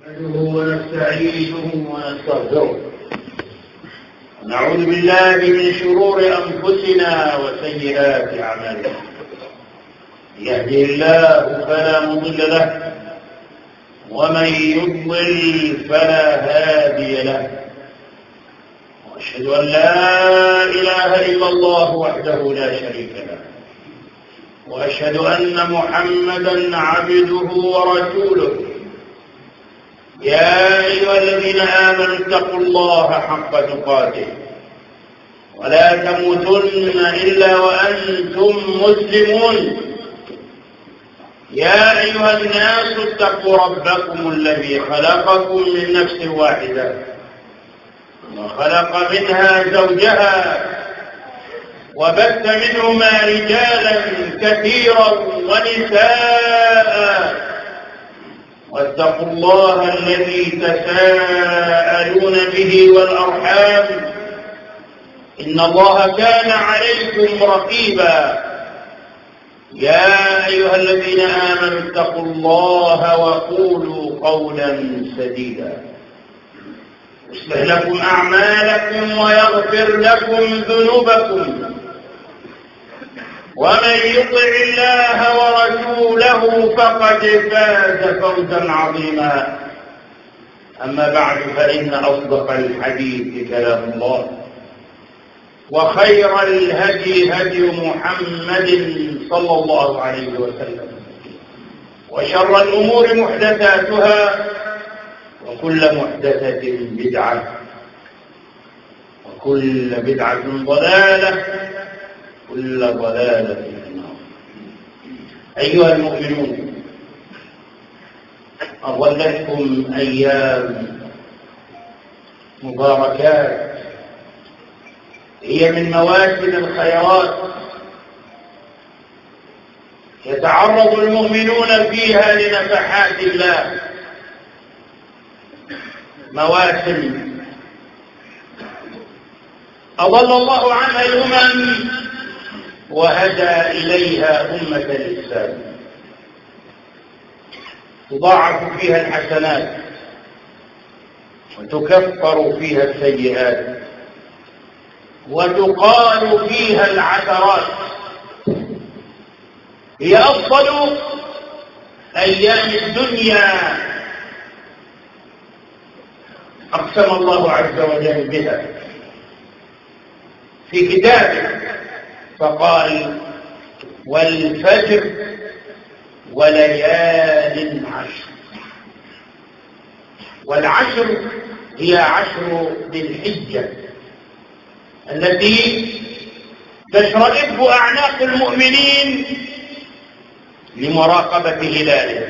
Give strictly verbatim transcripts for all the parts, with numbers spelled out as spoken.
نحمده ونستعينه ونستغفره ونعوذ بالله من شرور أنفسنا وسيئات أعمالنا. يهده الله فلا مضل له ومن يضلل فلا هادي له، وأشهد أن لا إله إلا الله وحده لا شريك له، وأشهد أن محمدا عبده ورسوله. يا أيها الذين آمنوا اتقوا الله حق تقاته ولا تموتن إلا وأنتم مسلمون. يا أيها الناس اتقوا ربكم الذي خلقكم من نفس واحدة وخلق منها زوجها وبث منهما رجالا كثيرا ونساء، واتقوا الله الذي تساءلون به والأرحام إن الله كان عليكم رقيبا. يا أيها الذين آمنوا اتقوا الله وقولوا قولا سديدا يصلح لكم أعمالكم ويغفر لكم ذنوبكم، ومن يطع الله ورسوله فقد فاز فوزا عظيما. أما بعد، فإن أصدق الحديث كلام الله، وخير الهدي هدي محمد صلى الله عليه وسلم، وشر الأمور محدثاتها، وكل محدثة بدعة، وكل بدعة ضلالة، كل ضلالة في النار. أيها المؤمنون، أظلتكم أيام مباركات هي من مواسم الخيرات يتعرض المؤمنون فيها لنفحات الله، مواسم أضل الله عنها الأمم وهدى إليها أمة الإسلام. تضاعف فيها الحسنات وتكفر فيها السيئات وتقال فيها العثرات. هي أفضل أيام الدنيا أقسم الله عز وجل بها في كتابه، فقال: والفجر وليال عشر. والعشر هي عشر ذي الحجة التي تشرئب أعناق المؤمنين لمراقبة هلاله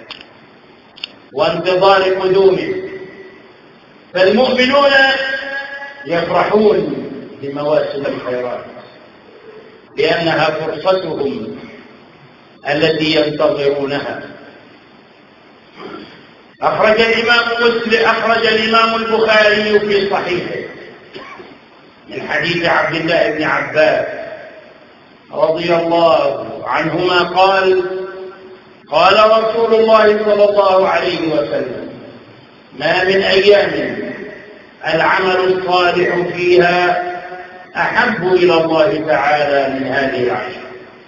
وانتظار قدومه. فالمؤمنون يفرحون بمواسم الخيرات لأنها فرصتهم التي ينتظرونها. أخرج الإمام مسلم أخرج الإمام البخاري في صحيحه من حديث عبد الله بن عباس رضي الله عنهما قال: قال رسول الله صلى الله عليه وسلم: ما من أيام العمل الصالح فيها أحب إلى الله تعالى من هذه العشر،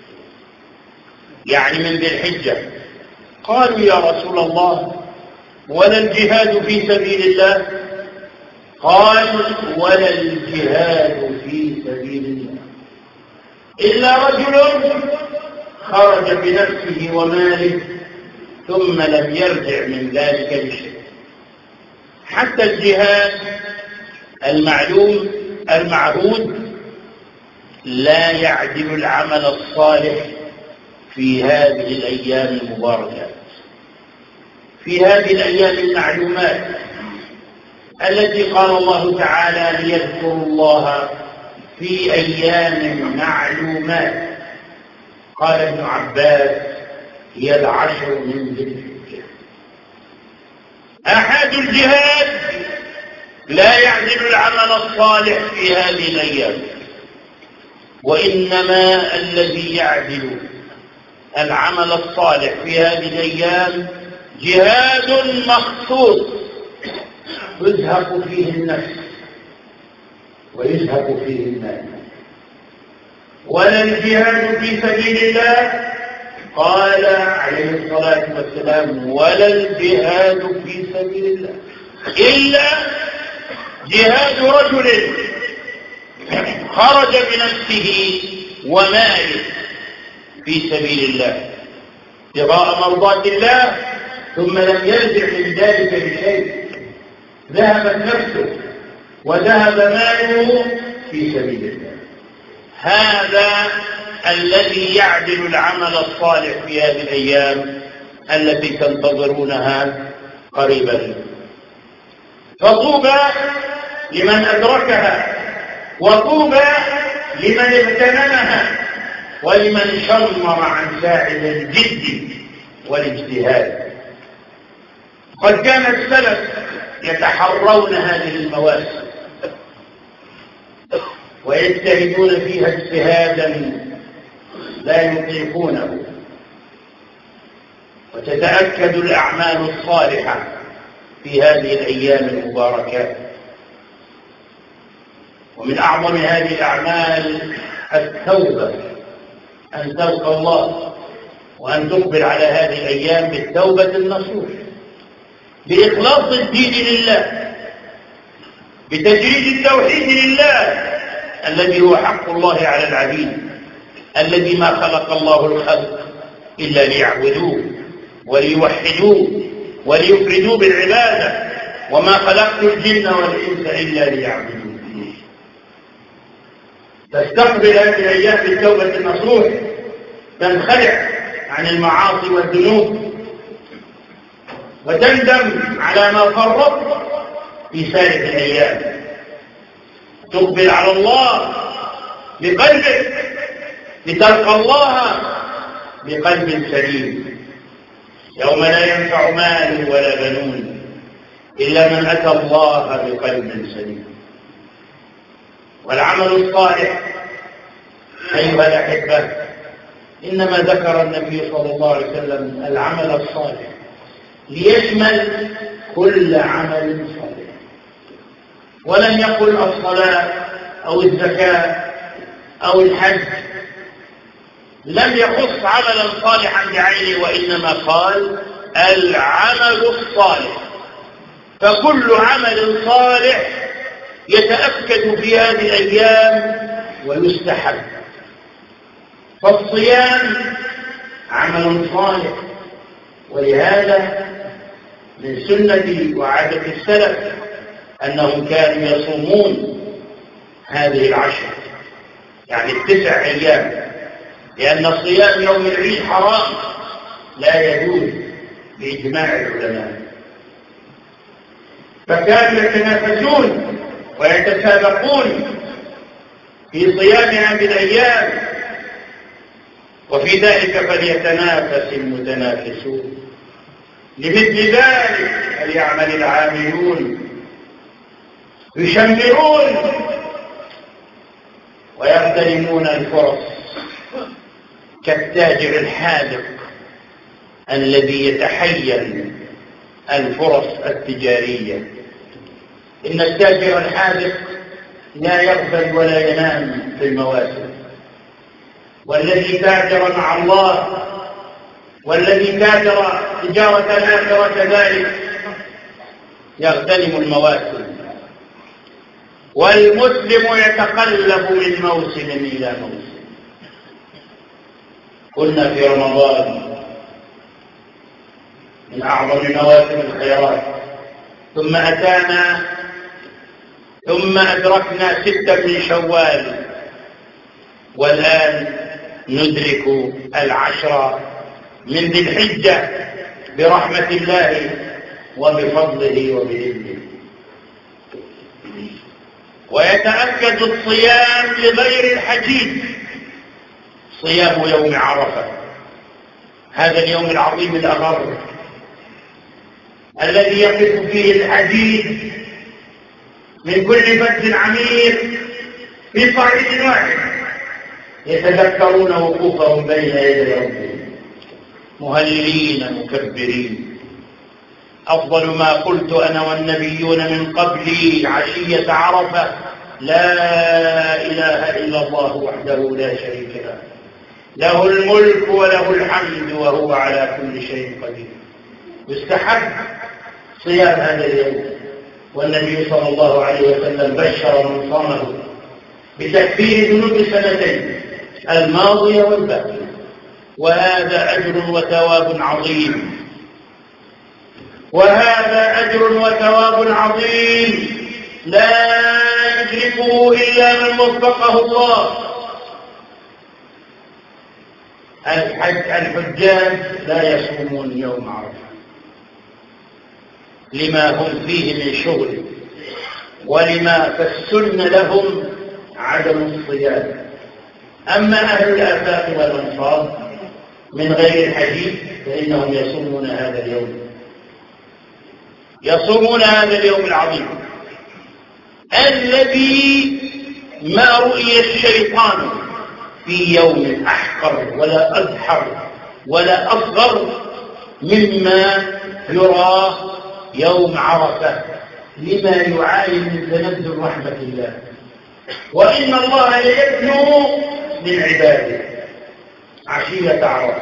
يعني من ذي الحجة. قالوا: يا رسول الله، ولا الجهاد في سبيل الله؟ قال: ولا الجهاد في سبيل الله إلا رجل خرج بنفسه وماله ثم لم يرجع من ذلك بشيء. حتى الجهاد المعلوم المعهود لا يعدل العمل الصالح في هذه الأيام المباركات، في هذه الأيام المعلومات التي قال الله تعالى: ليذكروا الله في أيام معلومات. قال ابن عباس: هي العشر من ذي الحجة. أحد الجهاد لا يعدل العمل الصالح في هذه الأيام، وإنما الذي يعدل العمل الصالح في هذه الأيام جهاد مخصوص يزهق فيه النفس ويزهق فيه المال. ولا الجهاد في سبيل الله، قال عليه الصلاة والسلام: ولا الجهاد في سبيل الله إلا جهاد رجل خرج بنفسه وماله في سبيل الله ابتغاء مرضات الله، ثم لم يرجع من ذلك بشيء، ذهبت نفسه وذهب ماله في سبيل الله. هذا الذي يعدل العمل الصالح في هذه الأيام التي تنتظرونها قريبا. فطوبى لمن أدركها، وطوبى لمن اغتنمها، ولمن شمر عن ساعد الجد والاجتهاد. قد كان السلف يتحرون هذه المواسم ويجتهدون فيها اجتهادا لا يطيقونه، وتتأكد الأعمال الصالحة في هذه الأيام المباركات. ومن أعظم هذه الأعمال التوبة، أن تلقى الله وأن تقبل على هذه الأيام بالتوبة النصوح، بإخلاص الدين لله، بتجريد التوحيد لله الذي هو حق الله على العبيد، الذي ما خلق الله الخلق إلا ليعبدوه وليوحدوه وليفردوه بالعبادة، وما خلقت الجن والإنس إلا ليعبدوه. تستقبل هذه الأيام بالتوبة النصوح، تنخلع عن المعاصي والذنوب، وتندم على ما فرطت في سالف الأيام، تقبل على الله بقلبك لتلقى الله بقلب سليم، يوم لا ينفع مال ولا بنون إلا من أتى الله بقلب سليم. والعمل الصالح أيها الأحبة، إنما ذكر النبي صلى الله عليه وسلم العمل الصالح ليشمل كل عمل صالح، ولم يقل الصلاة أو الزكاة أو الحج، لم يخص عملا صالحا بعينه، وإنما قال العمل الصالح. فكل عمل صالح يتأكد في هذه الأيام ويستحب. فالصيام عمل صالح، ولهذا من سنة وعادة السلف أنهم كانوا يصومون هذه العشر، يعني التسع أيام، لأن صيام يوم العيد حرام لا يجوز بإجماع العلماء. فكانوا يتنافسون ويتسابقون في صيام هذه الأيام، وفي ذلك فليتنافس المتنافسون. لمثل ذلك فليعمل العاملون، يشمرون ويغتنمون الفرص كالتاجر الحاذق الذي يتحين الفرص التجارية. إن التاجر الحاذق لا يغفل ولا ينام في المواسم، والذي تاجر مع الله والذي تاجر تجارة الآخرة كذلك يغتنم المواسم. والمسلم يتقلب من موسم إلى موسم. كنا في رمضان من أعظم مواسم الخيرات، ثم أتانا ثم أدركنا ستة من شوال، والآن ندرك العشر من ذي الحجة برحمة الله وبفضله وبإذنه. ويتأكد الصيام لغير الحجيج، صيام يوم عرفة، هذا اليوم العظيم الأغر الذي يقف فيه الحجيج من كل فج عميق في صعيد واحد، يتذكرون وقوفهم بين يدي ربهم مهللين مكبرين أفضل ما قلت أنا والنبيون من قبلي عشية عرفة لا إله إلا الله وحده لا شريك له، له الملك وله الحمد وهو على كل شيء قدير. يستحب صيام هذا اليوم، والنبي صلى الله عليه وسلم بشر من صامه بتكفير ذنوب السنتين الماضية والباقية، وهذا أجر وثواب عظيم، وهذا أجر وثواب عظيم لا يدركه إلا من وفقه الله. الحجاج لا يصومون يوم عرفة لما هم فيه من شغل، ولما فالسن لهم عدم الصيام. أما أهل الآفاق والأنصار من غير الحديث فإنهم يصومون هذا اليوم، يصومون هذا اليوم العظيم الذي ما رؤي الشيطان في يوم أحقر ولا أزحر ولا أصغر مما يرى يوم عرفة، لما يعاني من تنزل رحمة الله. وإن الله ليدنو من عباده عشية عرفة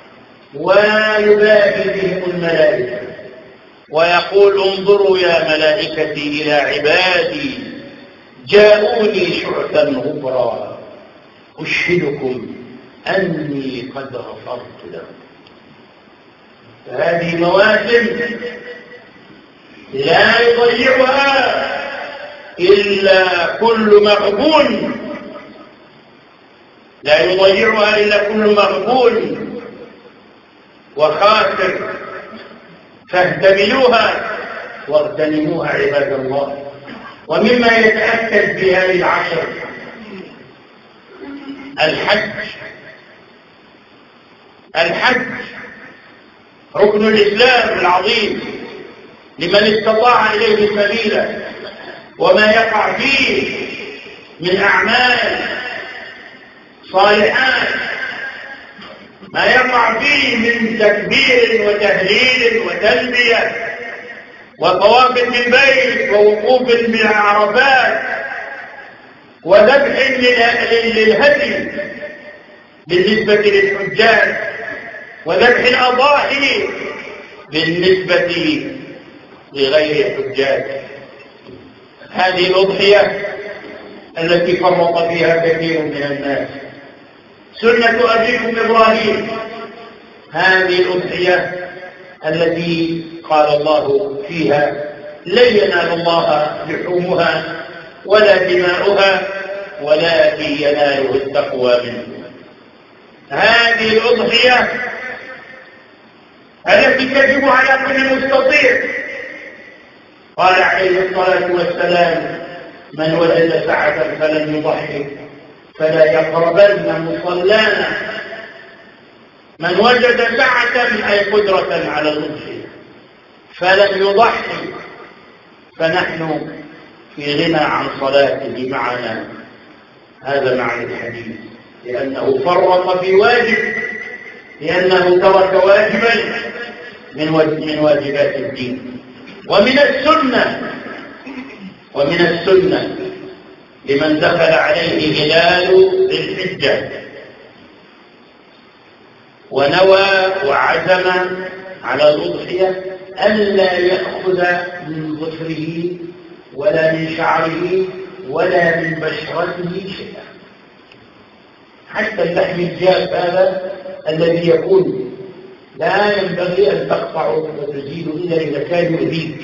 ويباهي بهم الملائكة ويقول انظروا يا ملائكتي إلى عبادي جاءوني شعثا غبرا أشهدكم أني قد غفرت لهم. فهذه مواسم لا يضيعها إلا كل مغبون، لا يضيعها إلا كل مغبون وخاسر، فاهتملوها واغتنموها عباد الله. ومما يتأكد بهذه العشر الحج. الحج ركن الإسلام العظيم لمن استطاع إليه سبيلا، وما يقع فيه من أعمال صالحات، ما يقع فيه من تكبير وتهليل وتلبية وطواف بالبيت ووقوف بالعرفات وذبح للهدي بالنسبة للحجاج وذبح الأضاحي بالنسبة لغير الحجاج. هذه الأضحية التي فرط فيها كثير من الناس، سنة أبيكم إبراهيم، هذه الأضحية التي قال الله فيها لن ينال الله لحومها ولا دماؤها ولكن يناله التقوى منكم. هذه الأضحية التي تجب على كل مستطيع. قال عليه الصلاة والسلام من وجد سعة فلن يضحي فلا يقربن مصلانا. من وجد سعة أي قدرة على الأضحية فلن يضحي، فنحن في غنى عن صلاته معنا. هذا معنى الحديث، لأنه فرط في واجب، لأنه ترك واجبا من واجبات الدين. ومن السنة ومن السنة لمن دخل عليه هلال ذي الحجة ونوى وعزم على الأضحية ألا يأخذ من ظفره ولا من شعره ولا من بشرته شيئا، حتى اللحم الجاف هذا الذي يكون لا ينبغي أن تقطعه وتزيد إلا إذا كان يؤذيك.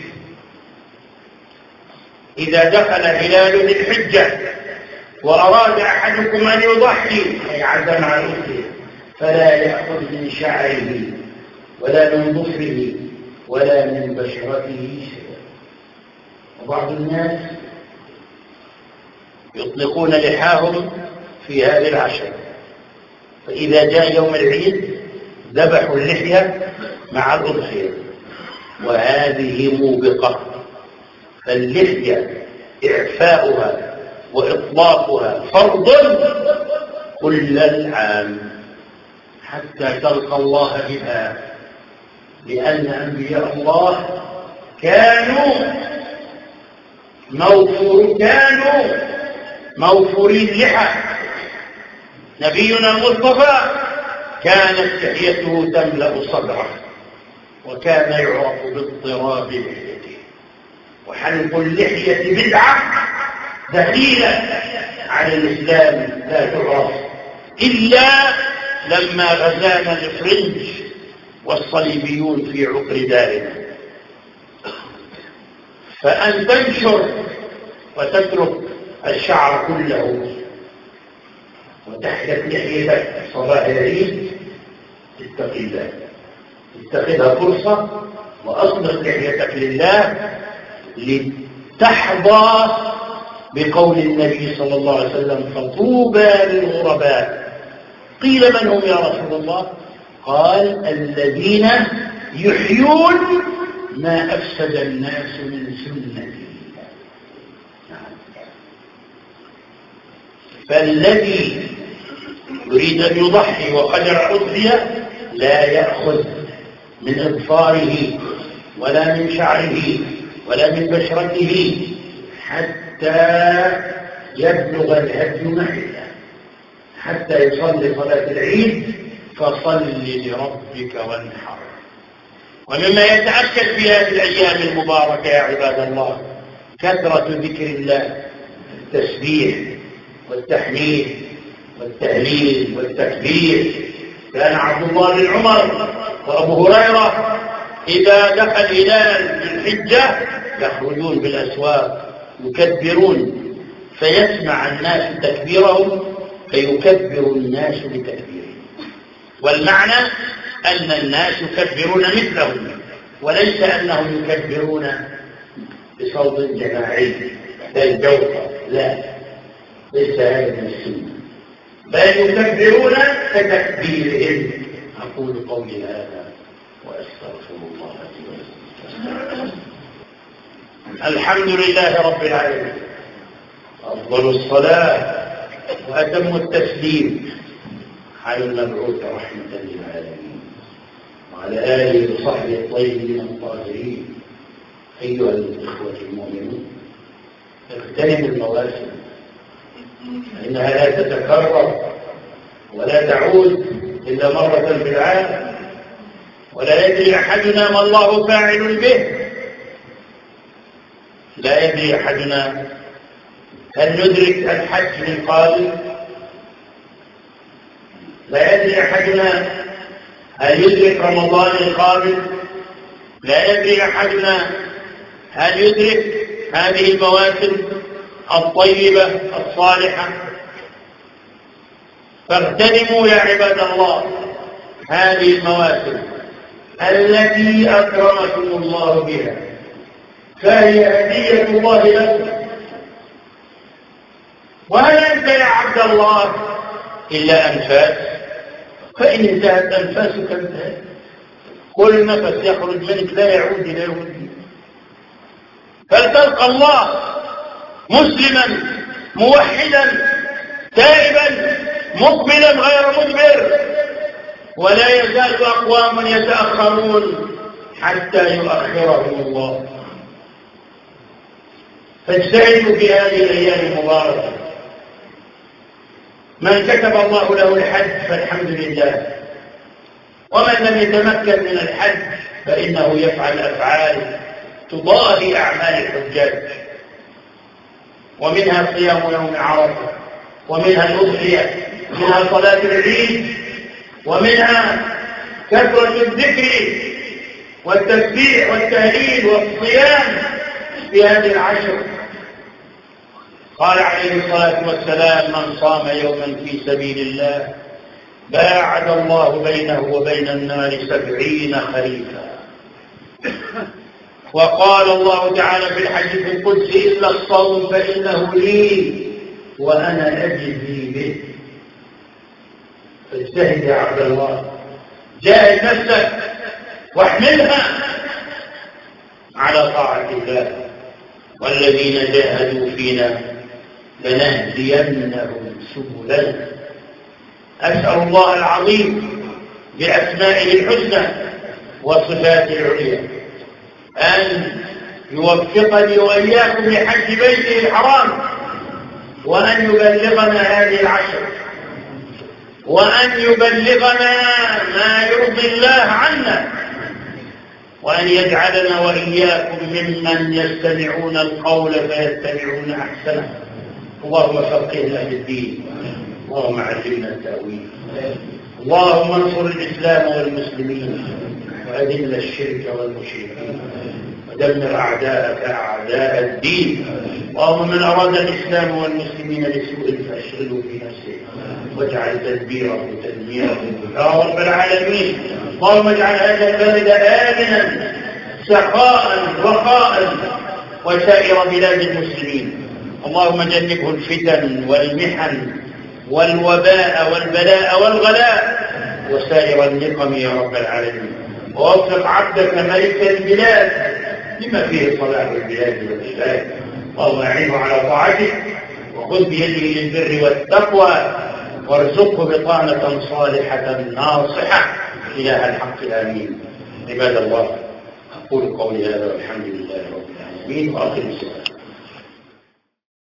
إذا دخل هلال ذي الحجة وأراد أحدكم أن يضحي أي عزم على الأضحية فلا يأخذ من شعره ولا من ظفره ولا من بشرته شيئا. وبعض الناس يطلقون لحاهم في هذه العشر، فإذا جاء يوم العيد ذبحوا اللحية مع الأضحية، وهذه موبقة. فاللحية إعفاؤها وإطلاقها فرض كل العام حتى تلقى الله بها، لأن أنبياء الله كانوا موفور كانوا موفوري اللحى. نبينا المصطفى كانت لحيته تملأ صدره، وكان يعرف باضطراب لحيته. وحلق اللحية بدعة دخيلة على الإسلام لا تعرف إلا لما غزانا الفرنج والصليبيون في عقر دارنا. فأن تنشر وتترك الشعر كله وتحدث لحيتك صباح العيد، اتق الله، اتخذها فرصة وأصلح لحيتك لله لتحظى بقول النبي صلى الله عليه وسلم: فطوبى للغرباء. قيل: من هم يا رسول الله؟ قال: الذين يحيون ما أفسد الناس من سنتي. فالذي يريد أن يضحي وقدر أضحية لا يأخذ من أظفاره ولا من شعره ولا من بشرته حتى يبلغ الهدي محله، حتى يصلي صلاة العيد فصل لربك وانحر. ومما يتأكد في هذه الأيام المباركة يا عباد الله كثرة ذكر الله، التسبيح والتحميد والتهليل والتكبير. كان عبد الله بن عمر وأبو هريرة إذا دخل هلال الحجة يخرجون بالأسواق يكبرون، فيسمع الناس تكبيرهم فيكبر الناس بتكبيرهم. والمعنى أن الناس يكبرون مثلهم، وليس أنهم يكبرون بصوت جماعي كالجوقة، لا، ليس هذا من السنة، بل يكبرون كتكبيرهم. أقول قولي هذا وأستغفر الله لي ولكم. الحمد لله رب العالمين، أفضل الصلاة وأتم التسليم على المبعوث رحمة للعالمين وعلى آله وصحبه الطيبين الطاهرين. أيها الإخوة المؤمنون، اغتنموا المواسم، فإنها لا تتكرر ولا تعود إلا مرة في العام، ولا يدري أحدنا ما الله فاعل به. لا يدري أحدنا هل ندرك الحج القادم، لا يدري أحدنا هل يدرك رمضان القادم، لا يدري أحدنا هل يدرك هذه المواسم الطيبة الصالحة. فاغتنموا يا عباد الله هذه المواسم التي أكرمكم الله بها، فهي هدية الله لكم. وهل أنت يا عبد الله إلا أنفاس؟ فإن انتهت أنفاسك انتهت، كل نفس يخرج منك لا يعود إلى يوم الدين. فلتلقى الله مسلما موحدا تائبا مقبلا غير مدبر. ولا يزال أقوام يتأخرون حتى يؤخرهم الله. فاجتهدوا في هذه الأيام المباركة. من كتب الله له الحج فالحمد لله، ومن لم يتمكن من الحج فإنه يفعل أفعال تضاهي أعمال الحجاج، ومنها صيام يوم عرفة، ومنها الأضحية، ومنها صلاة العيد، ومنها كثرة الذكر والتسبيح والتهليل والصيام في هذه العشر. قال عليه الصلاة والسلام: من صام يوما في سبيل الله باعد الله بينه وبين النار سبعين خريفا. وقال الله تعالى في الحديث القدسي: إلا الصوم فإنه لي وأنا أجزي به. فاجتهد يا عبد الله، جاهد نفسك واحملها على طاعة الله. والذين جاهدوا فينا لنهدينهم سبلنا. أسأل الله العظيم بأسمائه الحسنى وصفاته العليا أن يوفقني وإياكم لحج بيته الحرام، وأن يبلغنا هذه العشر، وأن يبلغنا ما يرضي الله عنا، وأن يجعلنا وإياكم ممن يستمعون القول فيتبعون أحسنه. اللهم فقهنا في الدين، اللهم علمنا التأويل، اللهم انصر الإسلام والمسلمين، وأذل الشرك والمشركين، ودمر أعداءك أعداء الدين. اللهم من أراد الإسلام والمسلمين بسوء فأشغله في نفسه، واجعل تدبيره تدميره يا رب العالمين. اللهم اجعل هذا البلد آمنا سخاء رخاء وسائر بلاد المسلمين. اللهم جنبه الفتن والمحن والوباء والبلاء والغلاء وسائر النقم يا رب العالمين. ووفق عبدك ملك البلاد لما فيه صلاح البلاد والعباد. اللهم اعنه على طاعتك، وخذ بيده للبر والتقوى، وارزقه بطانة صالحة ناصحة إله الحق آمين. عباد الله، أقول قولي هذا والحمد لله رب العالمين، وأقم الصلاة.